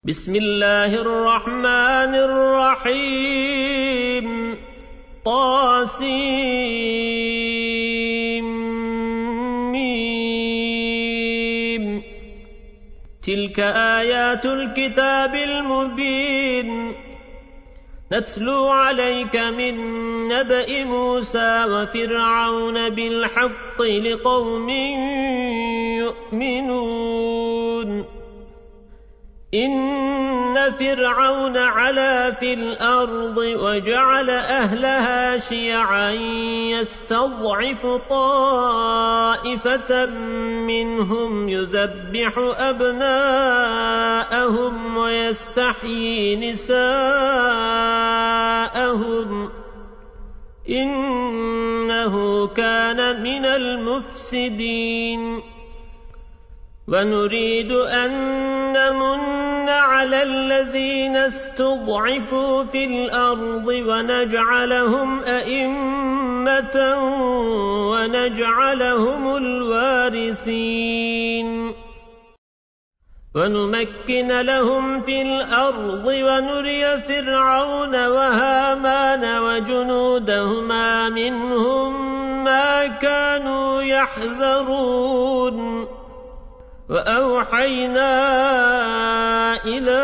بسم الله الرحمن الرحيم طاسيم تلك آيات الكتاب المبين نتلو عليك من نبأ موسى وفرعون بالحق لقوم يؤمنون إن فرعون علا في الأرض وجعل أهلها شيعا يستضعف طائفة منهم يذبح أبناءهم ويستحيي نساءهم إنه كان من المفسدين ونريد أن نمن على الذين استضعفوا في الأرض ونجعلهم أئمة ونجعلهم الوارثين ونمكن لهم في الأرض ونري فرعون وهامان وجنودهما منهم ما كانوا يحذرون وأوحينا إلى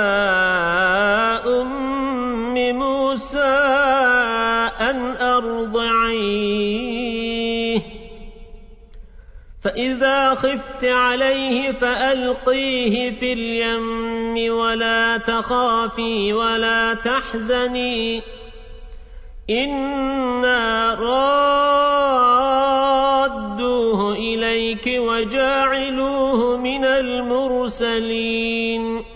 أم موسى أن أرضعيه فإذا خفت عليه فألقيه في اليم ولا تخافي ولا تحزني إنا رادوه إليك وجاعلوه من المرسلين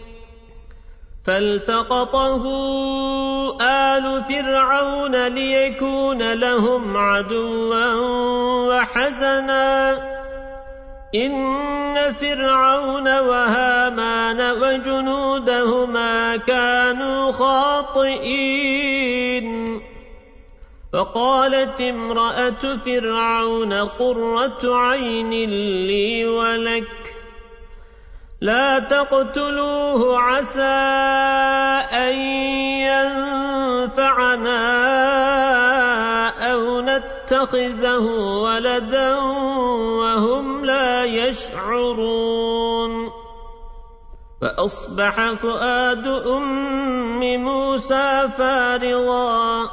فالتقطه آل فرعون ليكون لهم عدوا وحزنا إن فرعون وهامان وجنودهما كانوا خاطئين وقالت امرأة فرعون قرة عين لي ولك لا تقتلوه عسى أن ينفعنا أو نتخذه ولدا وهم لا يشعرون فأصبح فؤاد أم موسى فارغا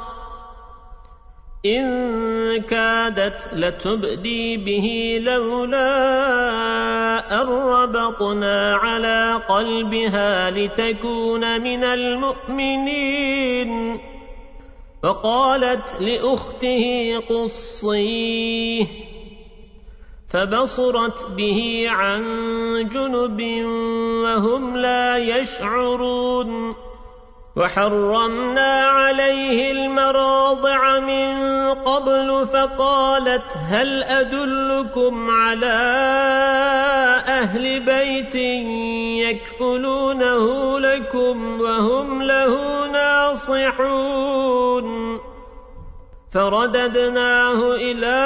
إن كادت لتبدي به لولا أن ربطنا على قلبها لتكون من المؤمنين وقالت لأخته قصيه فبصرت به عن جنب وهم لا يشعرون وحرمنا عليه المراضع من قبل فقالت هل أدلكم على أهل بيت يكفلونه لكم وهم له ناصحون فرددناه إلى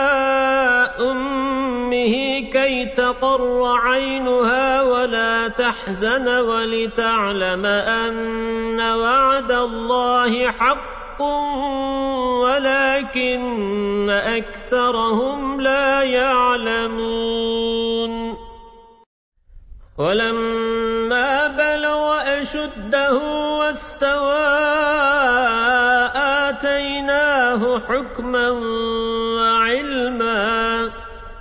أمه كي تقر عينها ولا تحزن ولتعلم أن وعد الله حق ولكن أكثرهم لا يعلمون ولما بلغ أشده واستوى آتيناه حكما وعلما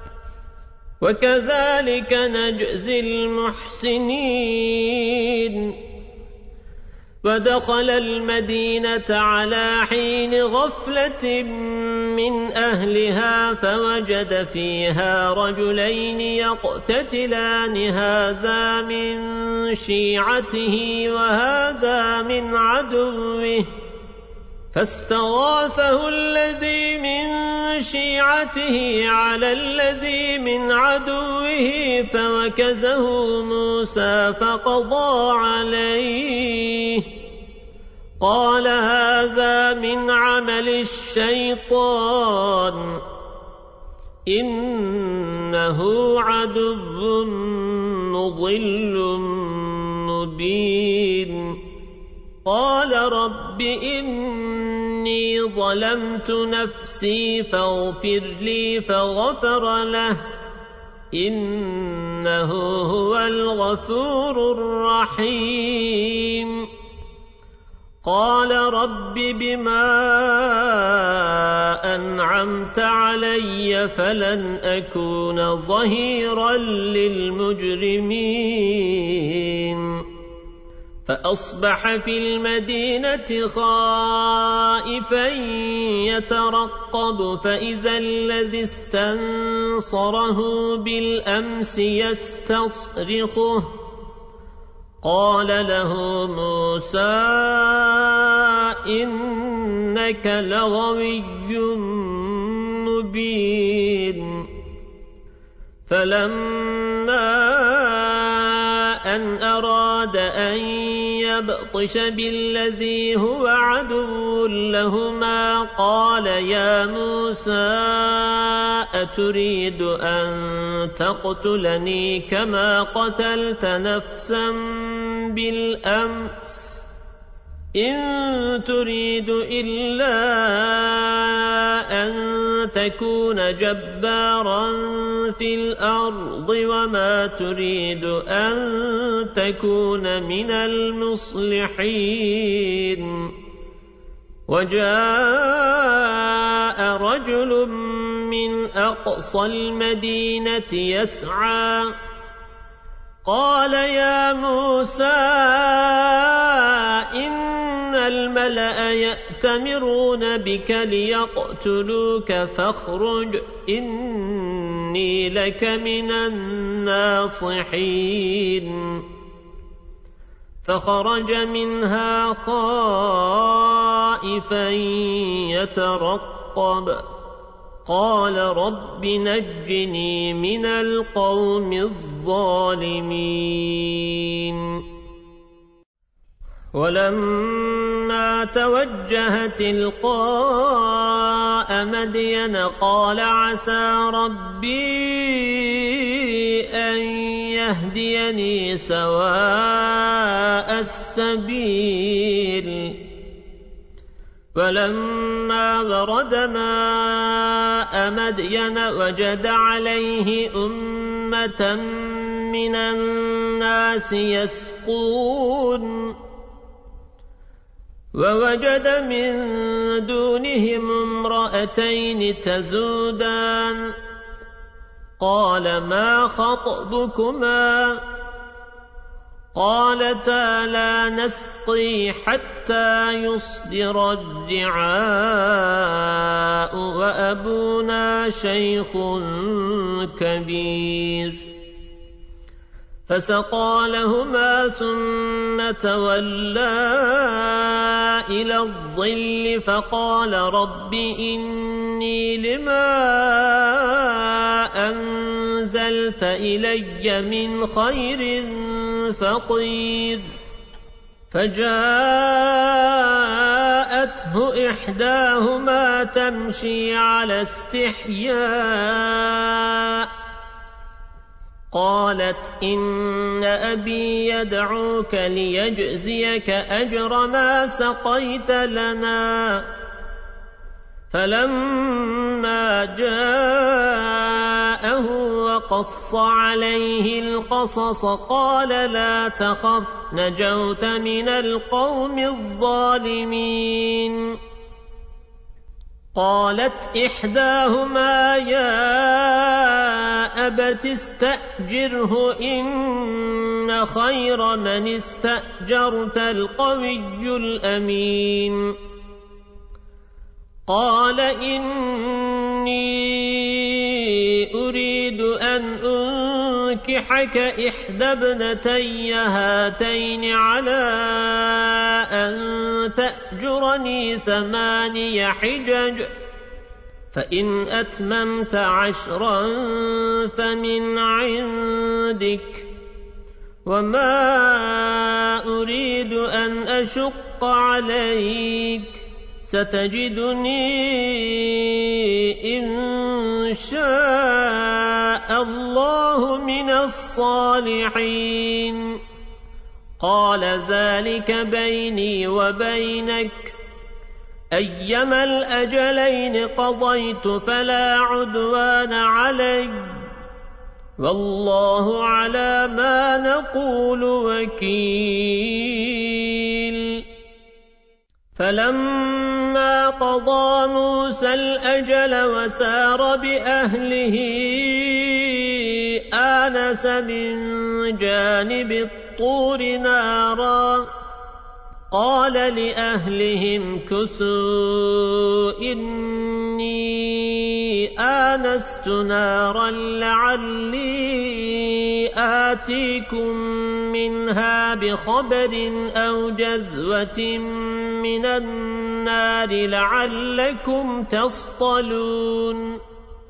وكذلك نجزي المحسنين ودخل المدينة على حين غفلة من أهلها فوجد فيها رجلين يقتتلان هذا من شيعته وهذا من عدوه فاستغاثه الذي من شيعته على الذي من عدوه فوكزه موسى فقضى عليه قال هذا من عمل الشيطان إنه عدو مضل مبين قال رب إني ظلمت نفسي فاغفر لي فغفر له إنه هو الغفور الرحيم قال رب بما أنعمت علي فلن أكون ظهيرا للمجرمين فأصبح في المدينة خائفا يترقب فإذا الذي استنصره بالأمس يستصرخه قال له موسى إنك لغوي مبين فلما أن أراد أن يبطش بالذي هو عدو لهما قال يا موسى أتريد أن تقتلني كما قتلت نفسا بالأمس إن تريد إلا أن تكون جبارا في الأرض وما تريد أن تكون من المصلحين وجاء رجل من أقصى المدينة يسعى قال يا موسى إن الملأ يأتمرون بك ليقتلوك فاخرج إني لك من الناصحين فخرج منها خائفا يترقب قال رب نجني من القوم الظالمين ولما توجه تلقاء مدين قال عسى ربي أن يهديني سواء السبيل ولما ورد ماء مدين وجد عليه أمة من الناس يسقون ووجد من دونهم امرأتين تذودان قال ما خطبكما قالتا لا نسقي حتى يصدر الرعاء وأبونا شيخ كبير فسقى لهما ثم تولى إلى الظل فقال رب إني لما أنزلت إلي من خير فقير فجاءته إحداهما تمشي على استحياء قالت إن أبي يدعوك ليجزيك أجر ما سقيت لنا فلما جاءه وقص عليه القصص قال لا تخف نجوت من القوم الظالمين قالت إحداهما يا أبت استأجره إن خير من استأجرت القوي الأمين قال إني أريد أن أنكحك إحدى ابنتي هاتين على أن تأجرني 8 حجج فإن أتممت 10 فمن عندك وما أريد أن أشق عليك ستجدني إن شاء الله من الصالحين قال ذلك بيني وبينك أيما الأجلين قضيت فلا عدوان علي والله على ما نقول وكيل. فلما قضى موسى الأجل وسار بأهله آنس من جانب الطور نارا قال لأهلهم كثوا إني آنست نارا لعلي آتيكم منها بخبر أو جذوة من النار لعلكم تصطلون.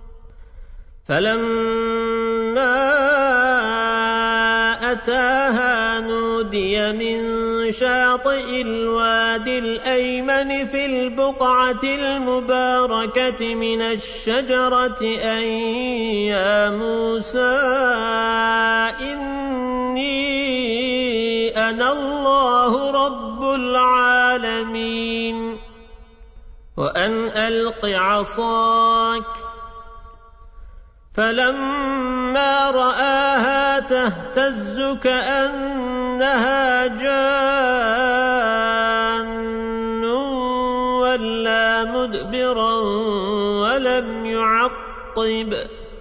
فلما أتاها نودي من شاطئ الوادي الأيمن في البقعة المباركة من الشجرة أن يا موسى إني أنا الله رب العالمين وأن ألق عصاك. فلما رآها تهتز كأنها جان ولا مدبرا ولم يعقب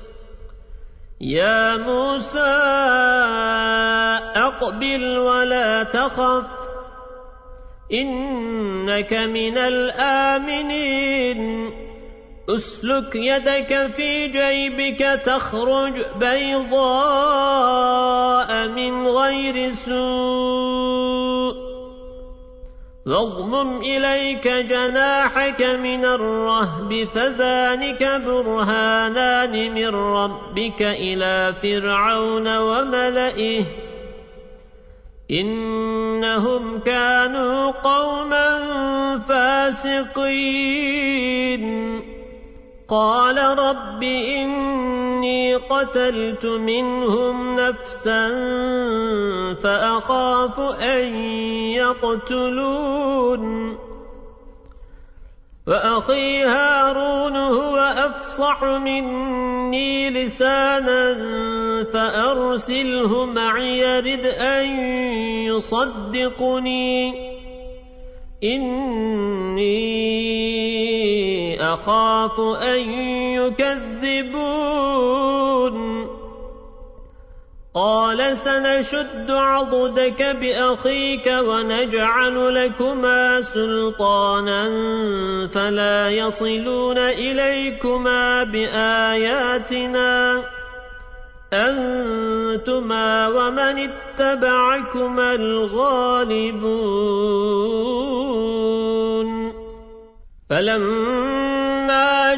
يا موسى أقبل ولا تخف إنك من الآمنين. أسلك يدك في جيبك تخرج بيضاء من غير سوء واضمم إليك جناحك من الرهب فذلك برهانان من ربك إلى فرعون وملئه إنهم كانوا قوما فاسقين. قال رب إني قتلت منهم نفسا فأخاف أن يقتلون وأخي هارون هو أفصح مني لسانا فأرسله معي يرد أن يصدقني إني أخاف أن يكذبون. قال سنشد عضدك بأخيك ونجعل لكما سلطانا فلا يصلون إليكما بآياتنا أنتما ومن اتبعكما الغالبون. فلما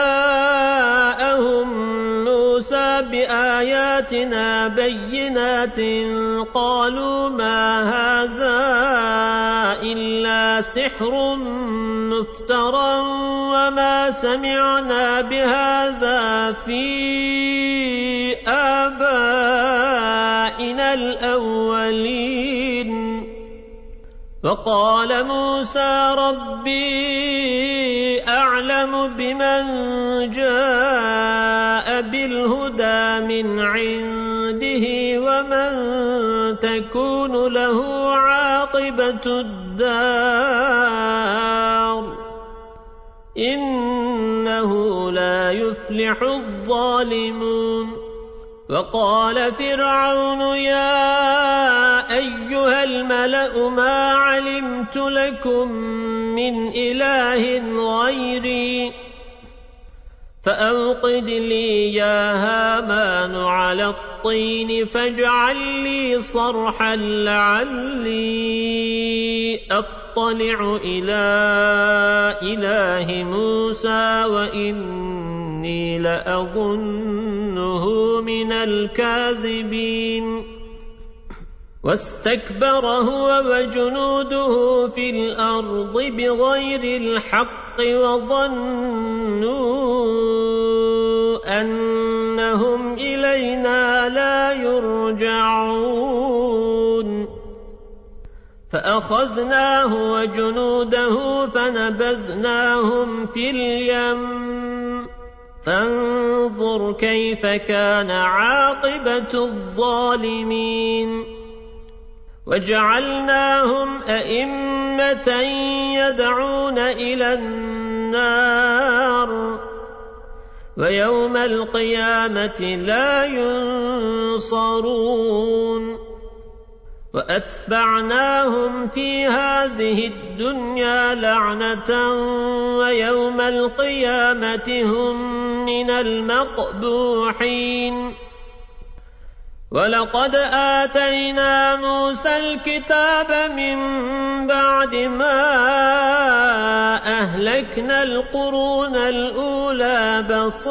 جاءهم موسى بآياتنا بينات قالوا ما هذا إلا سحر مفترى وما سمعنا بهذا في آبائنا الأولين. وقال موسى ربي أعلم بمن جاء بالهدى من عنده ومن تكون له عاقبة الدار إنه لا يفلح الظالمون. وقال فرعون يا أيها الملأ ما علمت لكم من إله غيري فأوقد لي يا هامان على الطين فاجعل لي صرحا لعلي أطلع إلى إله موسى وإني لأظنه من الكاذبين. واستكبر هو وجنوده في الأرض بغير الحق وظنوا أنهم إلينا لا يرجعون. فأخذناه وجنوده فنبذناهم في اليم فانظر كيف كان عاقبة الظالمين وجعلناهم أئمة يدعون إلى النار ويوم القيامة لا ينصرون وأتبعناهم في هذه الدنيا لعنة ويوم القيامة هم من المقبوحين ولقد آتينا موسى الكتاب من بعد ما أهلكنا القرون الأولى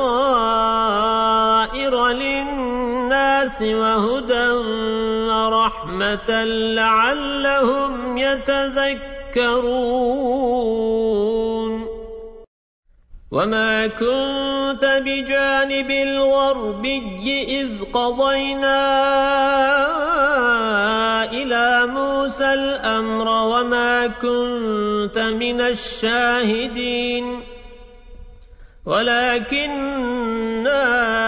بصائر للناس وهدى ورحمة لعلهم يتذكرون وما كنت بجانب الغربي إذ قضينا إلى موسى الأمر وما كنت من الشاهدين ولكننا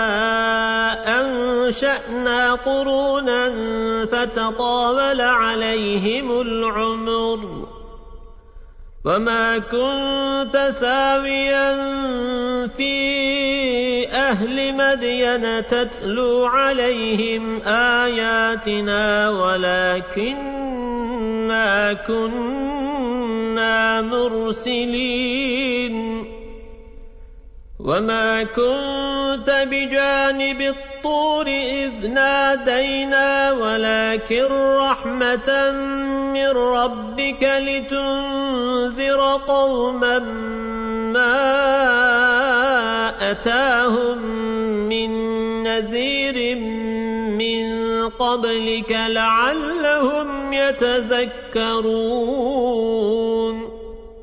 أنشأنا قرونا فتطاول عليهم العمر وما كنت ثاويا في أهل مدين تتلو عليهم آياتنا ولكننا كنا مرسلين وما كنت بجانب الطور إذ نادينا ولكن رحمة من ربك لتنذر قوما ما أتاهم من نذير من قبلك لعلهم يتذكرون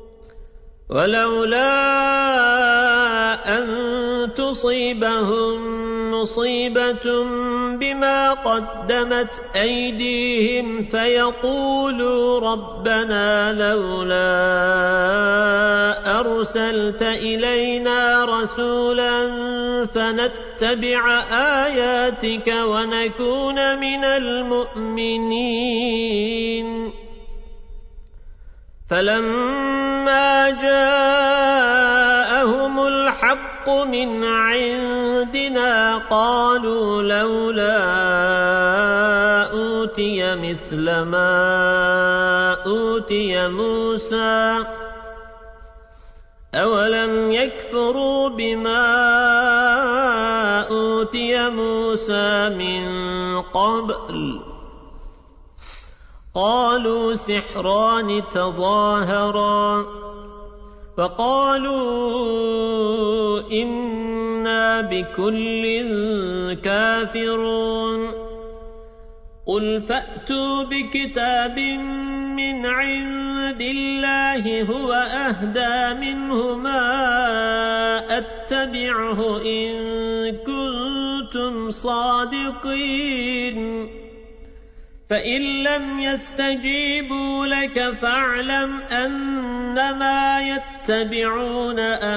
ولولا أن تصيبهم مصيبة بما قدمت أيديهم فيقولوا ربنا لولا أرسلت إلينا رسولا فنتبع آياتك ونكون من المؤمنين فلما جاءهم الحق من عندنا قالوا لولا أوتي مثل ما أوتي موسى أولم يكفروا بما أوتي موسى من قبل قالوا سحران تظاهرا فقالوا إنا بكل كافرون قل فأتوا بكتاب من عند الله هو أهدى منهما أتبعه إن كنتم صادقين فإن لم يستجيبوا لك فاعلم أنما يتبعون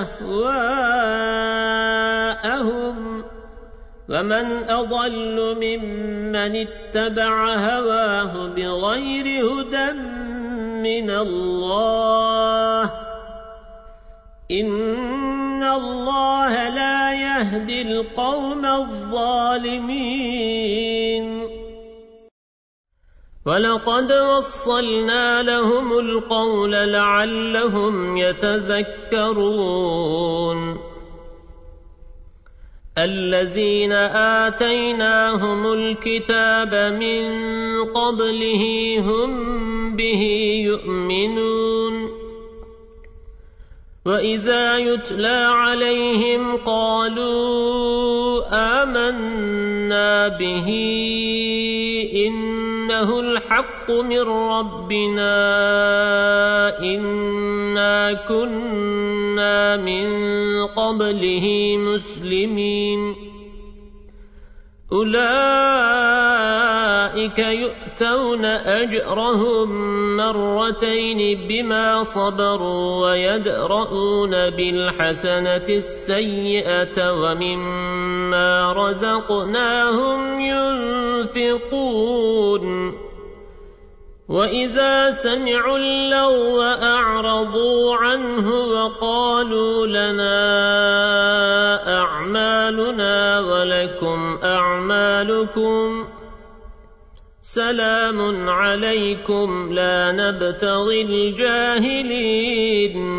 أهواءهم ومن أضل ممن اتبع هواه بغير هدى من الله إن الله لا يهدي القوم الظالمين ولقد وصلنا لهم القول لعلهم يتذكرون الذين آتيناهم الكتاب من قبله هم به يؤمنون وإذا يتلى عليهم قالوا آمنا به إنه الحق من ربنا إنا كنا من قبله مسلمين أولئك يؤتون أجرهم مرتين بما صبروا ويدرؤون بالحسنة السيئة ومما رزقناهم ينفقون وإذا سمعوا اللغو أعرضوا عنه وقالوا لنا أعمالنا ولكم أعمالكم سلام عليكم لا نبتغي الجاهلين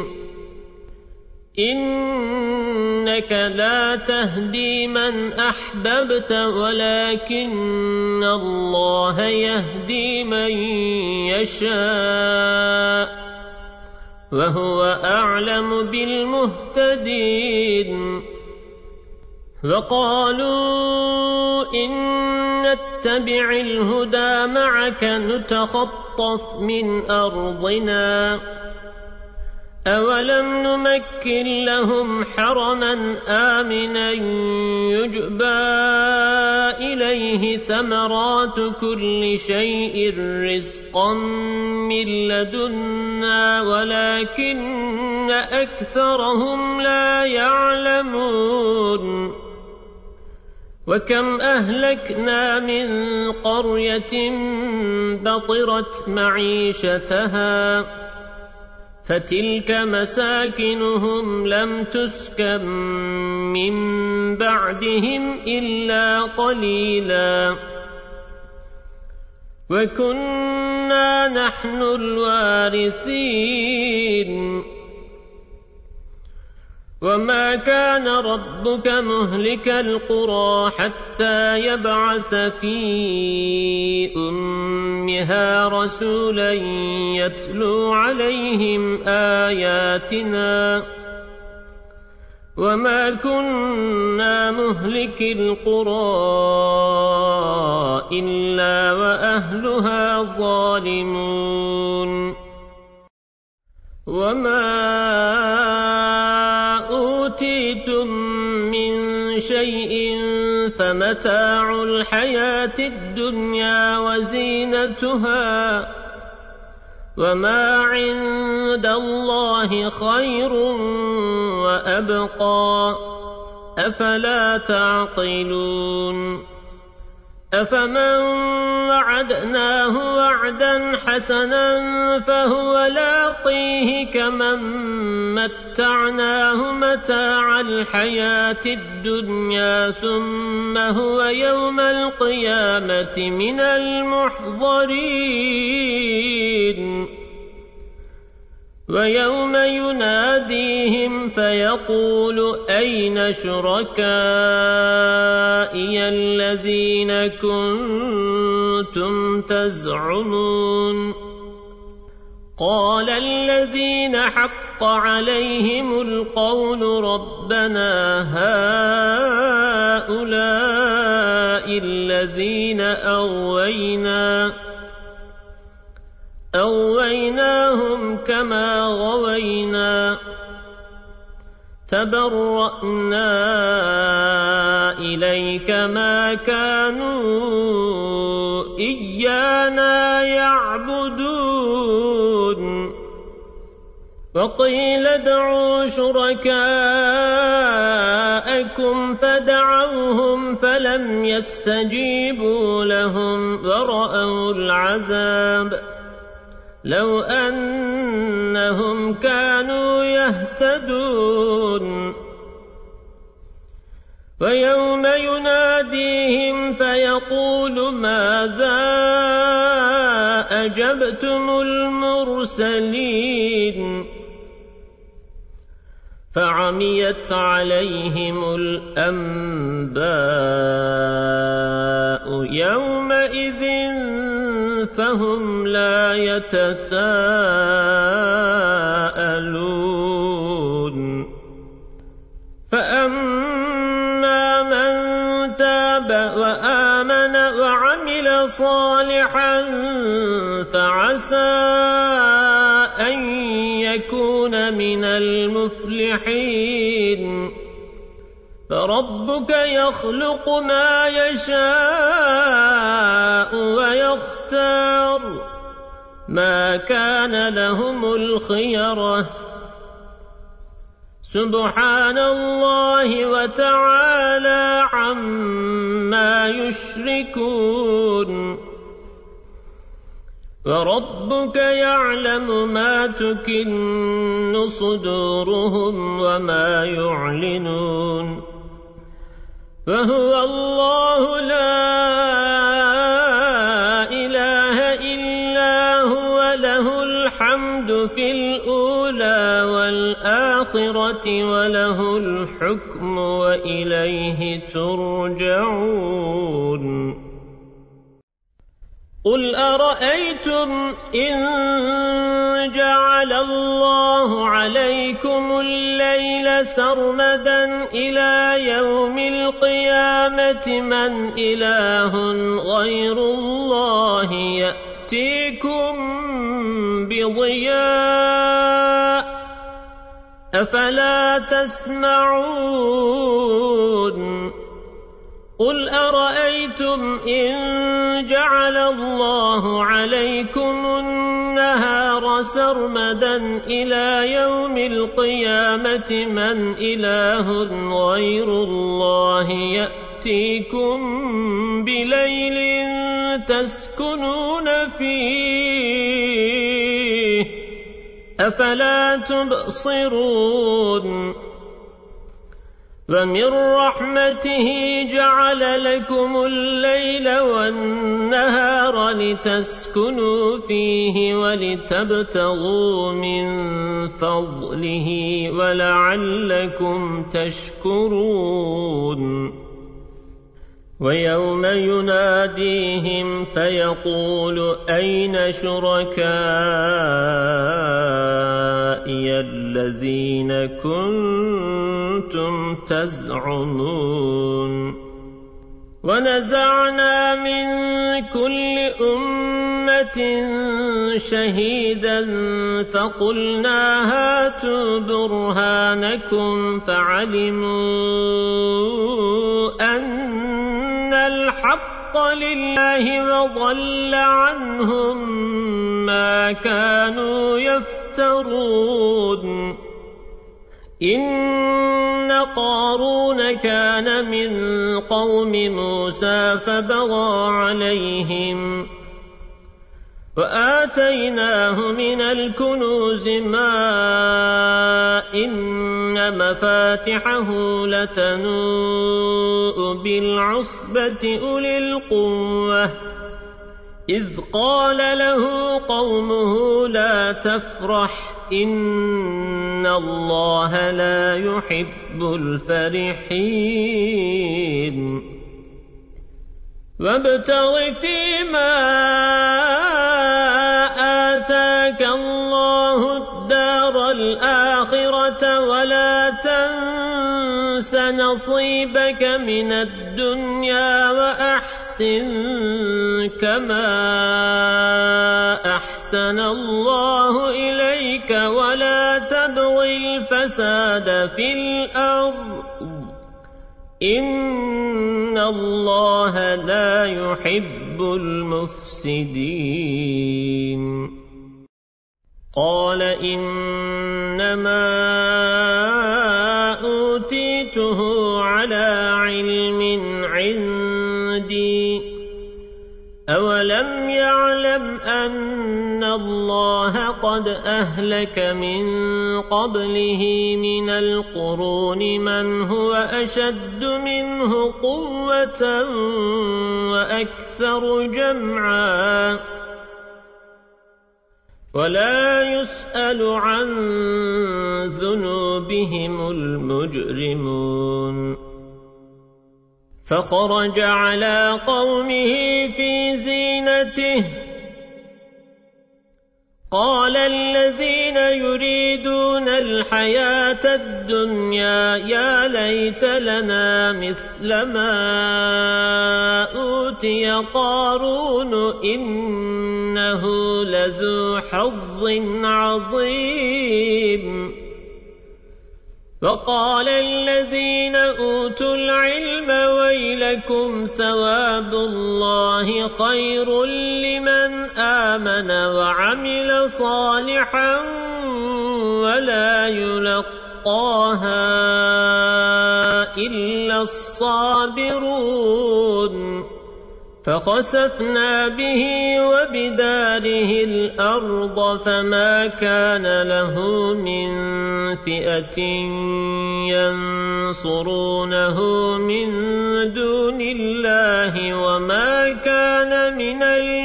إنك لا تهدي من أحببت ولكن الله يهدي من يشاء وهو أعلم بالمهتدين وقالوا إن نتبع الهدى معك نتخطف من أرضنا أولم نمكن لهم حرما آمنا يجبى إليه ثمرات كل شيء رزقا من لدنا ولكن أكثرهم لا يعلمون وكم أهلكنا من قرية بطرت معيشتها فتلك مساكنهم لم تسكن من بعدهم إلا قليلا وكنا نحن الوارثين وما كان ربك مهلك القرى حتى يبعث في أمها رسولا يتلو عليهم آياتنا وما كنا مهلك القرى إلا وأهلها ظالمون وما أوتيتم من شيء فمتاع الحياة الدنيا وزينتها وما عند الله خير وأبقى أفلا تعقلون أفمن وعدناه وعدا حسنا فهو لاقيه كمن متعناه متاع الحياة الدنيا ثم هو يوم القيامة من المحضرين ويوم يناديهم فيقول أين شركائي الذين كنتم تزعمون قال الذين حق عليهم القول ربنا هؤلاء الذين أغويناهم كما غوينا تبرأنا إليك ما كانوا إيانا يعبدون وقيل ادعوا شركاءكم فدعوهم فلم يستجيبوا لهم ورأوا العذاب لو أنهم كانوا يهتدون ويوم يناديهم فيقول ماذا أجبتم المرسلين فعميت عليهم الأنباء يومئذ فهم لا يتساءلون فأما من تاب وآمن وعمل صالحا فعسى أن يكون من المفلحين فربك يخلق ما يشاء ويختار ما كان لهم الخيرة سبحان الله وتعالى عما يشركون وربك يعلم ما تكن صدورهم وما يعلنون وهو الله لا إله إلا هو له الحمد في الأولى والآخرة وله الحكم وإليه ترجعون قل أرأيتم إن جعل الله عليكم الليل سرمدا إلى يوم القيامة من إله غير الله يأتيكم بضياء أفلا تسمعون قل أرأيتم إن جعل الله عليكم النهار سرمدا إلى يوم القيامة من إله غير الله يأتيكم بليل تسكنون فيه أفلا تبصرون ومن رحمته جعل لكم الليل والنهار لتسكنوا فيه ولتبتغوا من فضله ولعلكم تشكرون ويوم يناديهم فيقول أين شركائي الذين كنتم تزعمون ونزعنا من كل أمة شهيدا فقلنا هاتوا برهانكم فعلموا أن الحق لله وضل عنهم ما كانوا يفترون إن قارون كان من قوم موسى فبغى عليهم وآتيناه من الكنوز ما إن مفاتحه لتنوء بالعصبة أولي القوة إذ قال له قومه لا تفرح إن الله لا يحب الفرحين وابتغ فيما آتاك الله الدار الآخرة ولا تنس نصيبك من الدنيا وأحسن كما أحسن الله إليك ولا تبغ الفساد في الأرض إن الله لا يحب المفسدين قال إنما أوتيته على علم عندي أولم يعلم أن الله قد أهلك من قبله من القرون من هو أشد منه قوة وأكثر جمعا ولا يسأل عن ذنوبهم المجرمون فخرج على قومه في زينته قال الذين يريدون الحياة الدنيا يا ليت لنا مثل ما أوتي قارون إنه لذو حظ عظيم وقال الذين أوتوا العلم ويلكم ثواب الله خير لمن آمن وعمل صالحا ولا يلقاها إلا الصابرون فخسفنا به وبداره الأرض فما كان له من فئة ينصرونه من دون الله وما كان من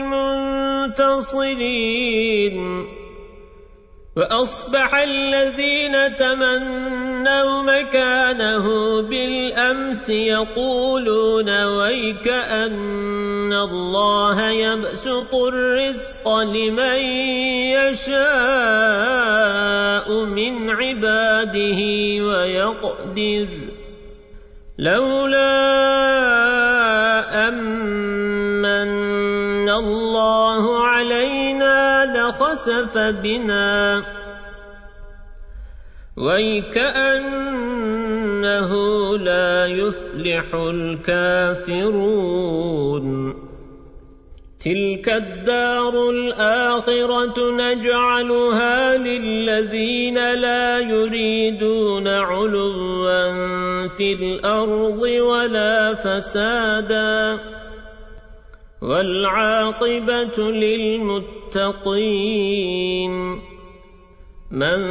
المنتصرين وأصبح الذين تمنوا مكانه بالأمس يقولون ويكأن الله يبسط الرزق لمن يشاء من عباده ويقدر لولا أمن الله علينا لخسف بنا ويكأنه لا يفلح الكافرون تلك الدار الآخرة نجعلها للذين لا يريدون علوا في الأرض ولا فسادا والعاقبة للمتقين من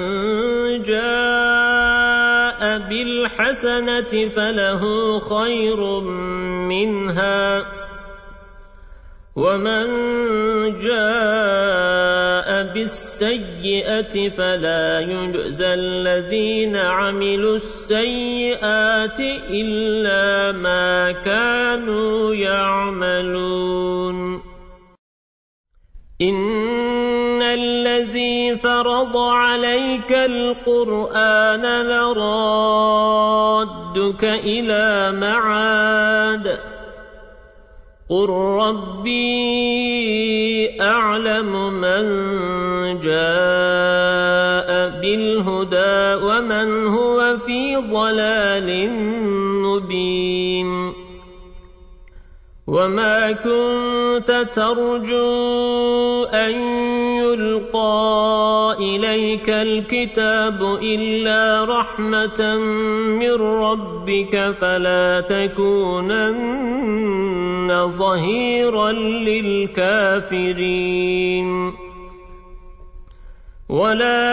جاء بالحسنة فله خير منها ومن جاء بالسيئة فلا يجزى الذين عملوا السيئات إلا ما كانوا يعملون إن الذي فرض عليك القرآن لرادك إلى معاد قل ربي أعلم من جاء بالهدى ومن هو في ضلال مبين وما كنت ترجو أن يلقى إليك الكتاب إلا رحمة من ربك فلا تكونن ظهيرا للكافرين ولا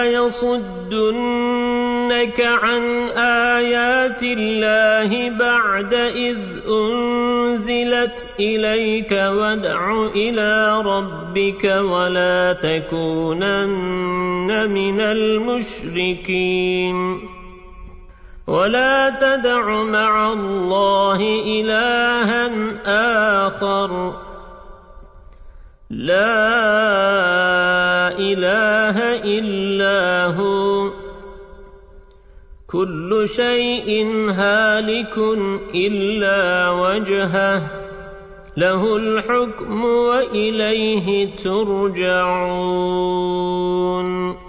يصدنك عن آيات الله بعد إذ أنزلت إليك وادع إلى ربك ولا تكونن من المشركين ولا تدع مع الله إلها آخر لا إله إلا هو كل شيء هالك إلا وجهه له الحكم وإليه ترجعون